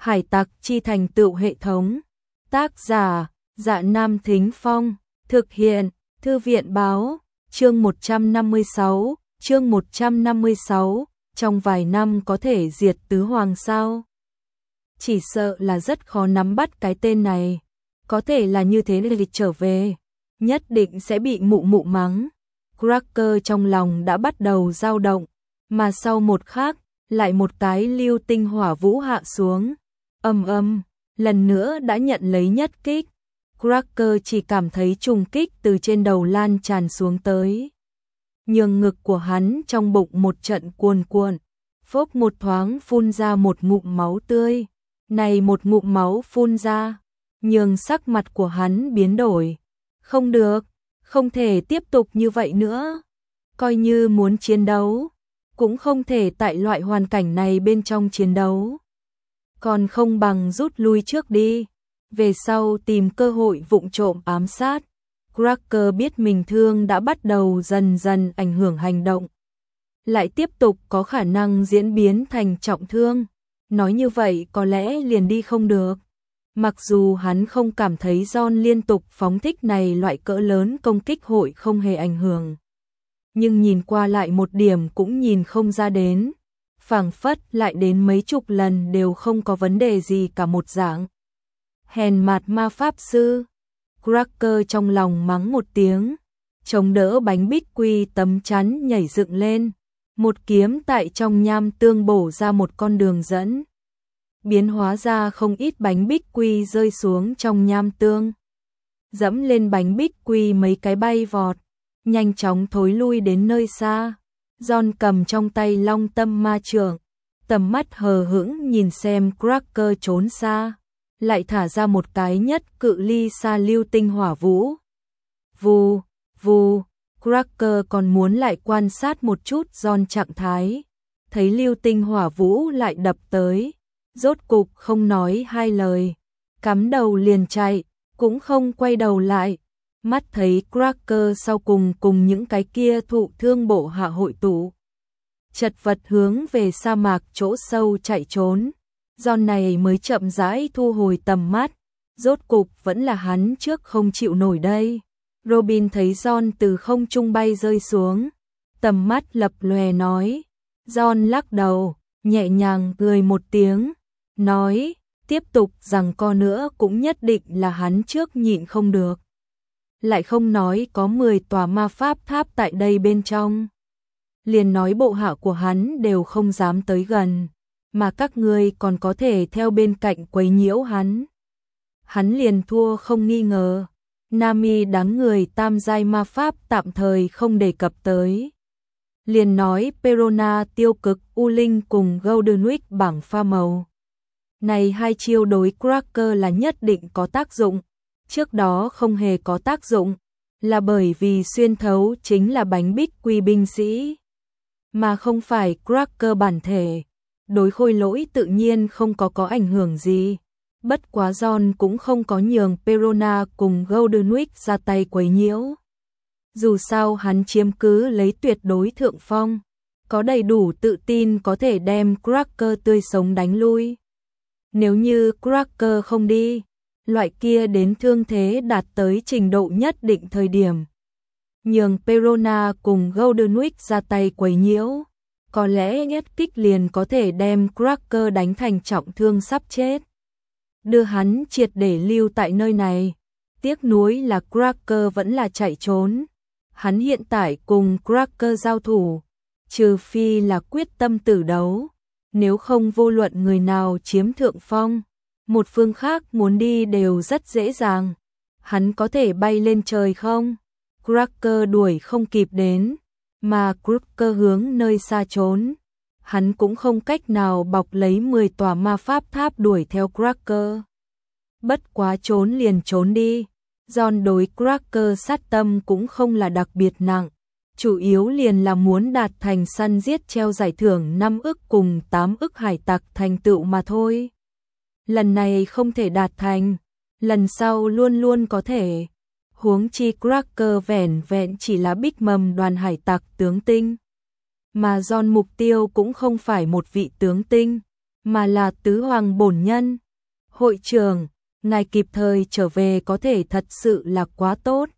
Hải tặc chi thành tựu hệ thống. Tác giả, Dạ Nam Thính Phong. Thực hiện, Thư viện báo. Chương 156, trong vài năm có thể diệt tứ hoàng sao? Chỉ sợ là rất khó nắm bắt cái tên này. Có thể là như thế để trở về, nhất định sẽ bị mụ mụ mắng. Cracker trong lòng đã bắt đầu dao động, mà sau một khắc, lại một cái lưu tinh hỏa vũ hạ xuống. Lần nữa đã nhận lấy nhất kích. Cracker chỉ cảm thấy trùng kích từ trên đầu lan tràn xuống tới. Nhường ngực của hắn trong bụng một trận cuồn cuộn, phốc một thoáng phun ra một ngụm máu tươi. Này một ngụm máu phun ra, nhường sắc mặt của hắn biến đổi. Không được, không thể tiếp tục như vậy nữa. Coi như muốn chiến đấu, cũng không thể tại loại hoàn cảnh này bên trong chiến đấu. Còn không bằng rút lui trước đi, về sau tìm cơ hội vụng trộm ám sát. Cracker biết mình thương đã bắt đầu dần dần ảnh hưởng hành động, lại tiếp tục có khả năng diễn biến thành trọng thương. Nói như vậy có lẽ liền đi không được. Mặc dù hắn không cảm thấy John liên tục phóng thích này loại cỡ lớn công kích hội không hề ảnh hưởng, nhưng nhìn qua lại một điểm cũng nhìn không ra đến, phảng phất lại đến mấy chục lần đều không có vấn đề gì cả một dạng. Hèn mạt ma pháp sư. Cracker trong lòng mắng một tiếng, chống đỡ bánh bích quy tấm chắn nhảy dựng lên, một kiếm tại trong nham tương bổ ra một con đường dẫn, biến hóa ra không ít bánh bích quy rơi xuống trong nham tương. Dẫm lên bánh bích quy mấy cái bay vọt, nhanh chóng thối lui đến nơi xa. John cầm trong tay Long Tâm Ma Trượng, tầm mắt hờ hững nhìn xem Cracker trốn xa, lại thả ra một cái nhất cự ly xa lưu tinh hỏa vũ. Vù, vù, Cracker còn muốn lại quan sát một chút John trạng thái, thấy lưu tinh hỏa vũ lại đập tới, rốt cục không nói hai lời, cắm đầu liền chạy, cũng không quay đầu lại. Mắt thấy Cracker sau cùng những cái kia thụ thương bộ hạ hội tụ, chật vật hướng về sa mạc chỗ sâu chạy trốn. John này mới chậm rãi thu hồi tầm mắt, rốt cục vẫn là hắn trước không chịu nổi đây. Robin thấy John từ không trung bay rơi xuống, tầm mắt lập lòe nói. John lắc đầu, nhẹ nhàng cười một tiếng, nói, tiếp tục giằng co nữa cũng nhất định là hắn trước nhịn không được. Lại không nói có 10 tòa ma pháp tháp tại đây bên trong, liền nói bộ hạ của hắn đều không dám tới gần, mà các ngươi còn có thể theo bên cạnh quấy nhiễu hắn. Hắn liền thua không nghi ngờ. Nami đáng người tam giai ma pháp tạm thời không đề cập tới. Liền nói Perona tiêu cực U Linh cùng Golden Week bảng pha màu. Này hai chiêu đối Cracker là nhất định có tác dụng. Trước đó không hề có tác dụng, là bởi vì xuyên thấu chính là bánh bích quy binh sĩ, mà không phải Cracker bản thể. Đối khôi lỗi tự nhiên không có ảnh hưởng gì. Bất quá John cũng không có nhường Perona cùng Golden Week ra tay quấy nhiễu. Dù sao hắn chiếm cứ lấy tuyệt đối thượng phong, có đầy đủ tự tin có thể đem Cracker tươi sống đánh lui. Nếu như Cracker không đi, loại kia đến thương thế đạt tới trình độ nhất định thời điểm, nhường Perona cùng Golden Week ra tay quấy nhiễu, có lẽ nhất kích liền có thể đem Cracker đánh thành trọng thương sắp chết, đưa hắn triệt để lưu tại nơi này. Tiếc nuối là Cracker vẫn là chạy trốn. Hắn hiện tại cùng Cracker giao thủ, trừ phi là quyết tâm tử đấu, nếu không vô luận người nào chiếm thượng phong, một phương khác muốn đi đều rất dễ dàng. Hắn có thể bay lên trời không? Cracker đuổi không kịp đến, mà Cracker hướng nơi xa trốn. Hắn cũng không cách nào bọc lấy 10 tòa ma pháp tháp đuổi theo Cracker. Bất quá trốn liền trốn đi. John đối Cracker sát tâm cũng không là đặc biệt nặng, chủ yếu liền là muốn đạt thành săn giết treo giải thưởng 5 ức cùng 8 ức hải tặc thành tựu mà thôi. Lần này không thể đạt thành, lần sau luôn luôn có thể. Huống chi Cracker vẻn vẹn chỉ là bích mầm đoàn hải tặc tướng tinh, mà John mục tiêu cũng không phải một vị tướng tinh, mà là tứ hoàng bổn nhân. Hội trưởng, ngài kịp thời trở về có thể thật sự là quá tốt.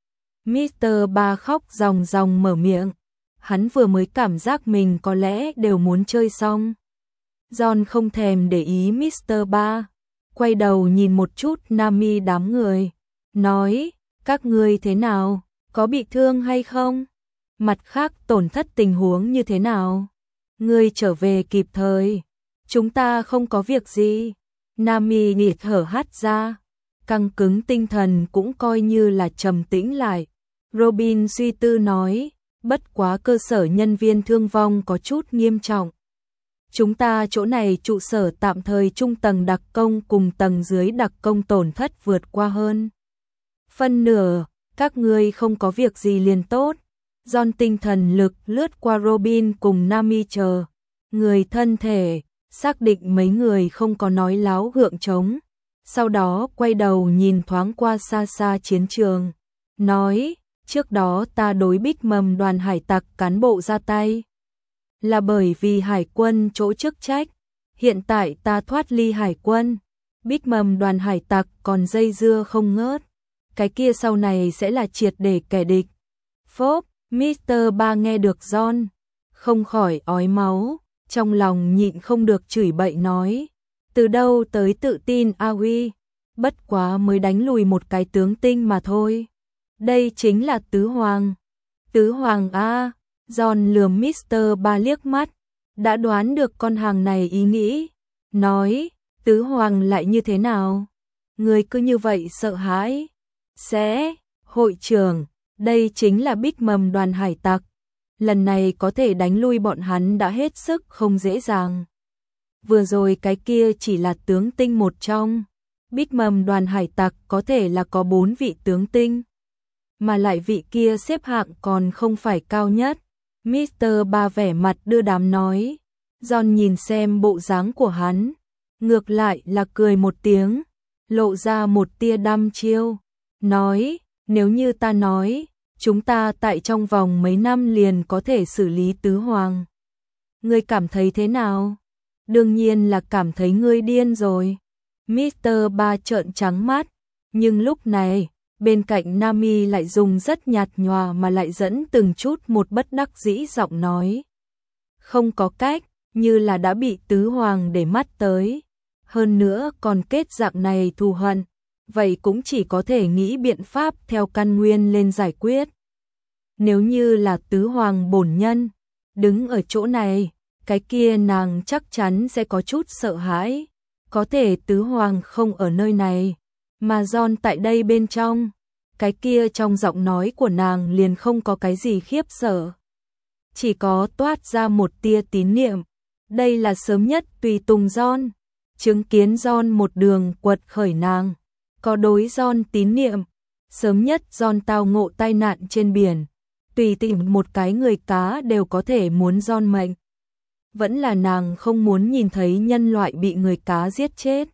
Mr. Ba khóc ròng ròng mở miệng. Hắn vừa mới cảm giác mình có lẽ đều muốn chơi xong. John không thèm để ý Mr. Ba, quay đầu nhìn một chút Nami đám người, nói, các ngươi thế nào, có bị thương hay không? Mặt khác tổn thất tình huống như thế nào? Ngươi trở về kịp thời, chúng ta không có việc gì. Nami nhịt thở hắt ra, căng cứng tinh thần cũng coi như là trầm tĩnh lại. Robin suy tư nói, bất quá cơ sở nhân viên thương vong có chút nghiêm trọng. Chúng ta chỗ này trụ sở tạm thời trung tầng đặc công cùng tầng dưới đặc công tổn thất vượt qua hơn phân nửa, các ngươi không có việc gì liền tốt. John tinh thần lực lướt qua Robin cùng Nami chờ người thân thể, xác định mấy người không có nói láo gượng trống. Sau đó quay đầu nhìn thoáng qua xa xa chiến trường, nói, trước đó ta đối Bích Mầm đoàn hải tặc cán bộ ra tay là bởi vì hải quân chỗ chức trách, hiện tại ta thoát ly hải quân, Bích Mầm đoàn hải tặc còn dây dưa không ngớt, cái kia sau này sẽ là triệt để kẻ địch. Phốp, Mr. Ba nghe được John, không khỏi ói máu, trong lòng nhịn không được chửi bậy nói, từ đâu tới tự tin Aoi, bất quá mới đánh lùi một cái tướng tinh mà thôi. Đây chính là tứ hoàng. Tứ hoàng a. John lườm Mr. Ba liếc mắt, đã đoán được con hàng này ý nghĩ, nói, tứ hoàng lại như thế nào? Người cứ như vậy sợ hãi. Sẽ, hội trưởng, đây chính là Bích Mầm đoàn hải tặc. Lần này có thể đánh lui bọn hắn đã hết sức không dễ dàng. Vừa rồi cái kia chỉ là tướng tinh một trong. Bích Mầm đoàn hải tặc có thể là có 4 vị tướng tinh, mà lại vị kia xếp hạng còn không phải cao nhất. Mr. Ba vẻ mặt đưa đám nói. John nhìn xem bộ dáng của hắn, ngược lại là cười một tiếng, lộ ra một tia đăm chiêu, nói, nếu như ta nói, chúng ta tại trong vòng mấy năm liền có thể xử lý tứ hoàng. Ngươi cảm thấy thế nào? Đương nhiên là cảm thấy ngươi điên rồi. Mr. Ba trợn trắng mắt, nhưng lúc này, bên cạnh Nami lại dùng rất nhạt nhòa mà lại dẫn từng chút một bất đắc dĩ giọng nói. Không có cách, như là đã bị tứ hoàng để mắt tới. Hơn nữa còn kết dạng này thù hận, vậy cũng chỉ có thể nghĩ biện pháp theo căn nguyên lên giải quyết. Nếu như là tứ hoàng bổn nhân, đứng ở chỗ này, cái kia nàng chắc chắn sẽ có chút sợ hãi. Có thể tứ hoàng không ở nơi này, mà John tại đây bên trong, cái kia trong giọng nói của nàng liền không có cái gì khiếp sợ. Chỉ có toát ra một tia tín niệm. Đây là sớm nhất tùy tùng John, chứng kiến John một đường quật khởi nàng. Có đối John tín niệm, sớm nhất John tao ngộ tai nạn trên biển. Tùy tìm một cái người cá đều có thể muốn John mệnh. Vẫn là nàng không muốn nhìn thấy nhân loại bị người cá giết chết.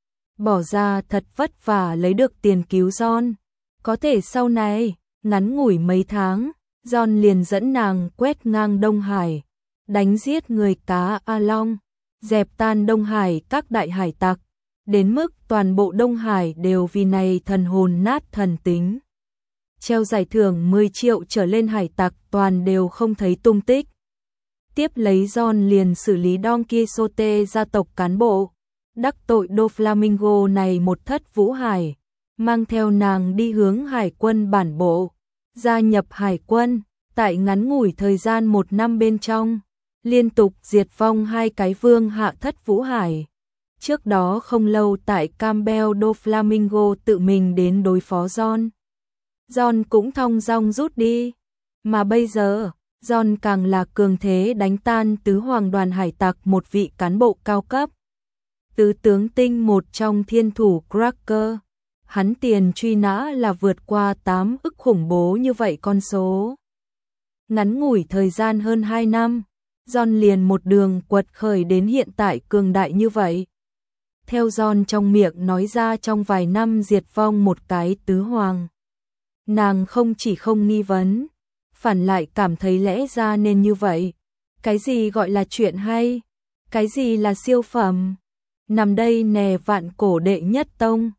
Bỏ ra thật vất vả lấy được tiền cứu John. Có thể sau này, ngắn ngủi mấy tháng, John liền dẫn nàng quét ngang Đông Hải, đánh giết người cá A Long, dẹp tan Đông Hải các đại hải tặc, đến mức toàn bộ Đông Hải đều vì này thần hồn nát thần tính. Treo giải thưởng 10 triệu trở lên hải tặc toàn đều không thấy tung tích. Tiếp lấy John liền xử lý Don Quixote gia tộc cán bộ, đắc tội Doflamingo này một thất vũ hải, mang theo nàng đi hướng hải quân bản bộ, gia nhập hải quân, tại ngắn ngủi thời gian 1 năm bên trong, liên tục diệt vong 2 cái vương hạ thất vũ hải. Trước đó không lâu tại Campbell Doflamingo tự mình đến đối phó John. John cũng thong dong rút đi, mà bây giờ, John càng là cường thế đánh tan tứ hoàng đoàn hải tặc một vị cán bộ cao cấp. Tứ tướng tinh một trong thiên thủ Cracker, hắn tiền truy nã là vượt qua 8 ức khủng bố như vậy con số. Ngắn ngủi thời gian hơn 2 năm, John liền một đường quật khởi đến hiện tại cường đại như vậy. Theo John trong miệng nói ra trong vài năm diệt vong một cái tứ hoàng. Nàng không chỉ không nghi vấn, phản lại cảm thấy lẽ ra nên như vậy. Cái gì gọi là chuyện hay? Cái gì là siêu phẩm? Nằm đây nè, vạn cổ đệ nhất tông.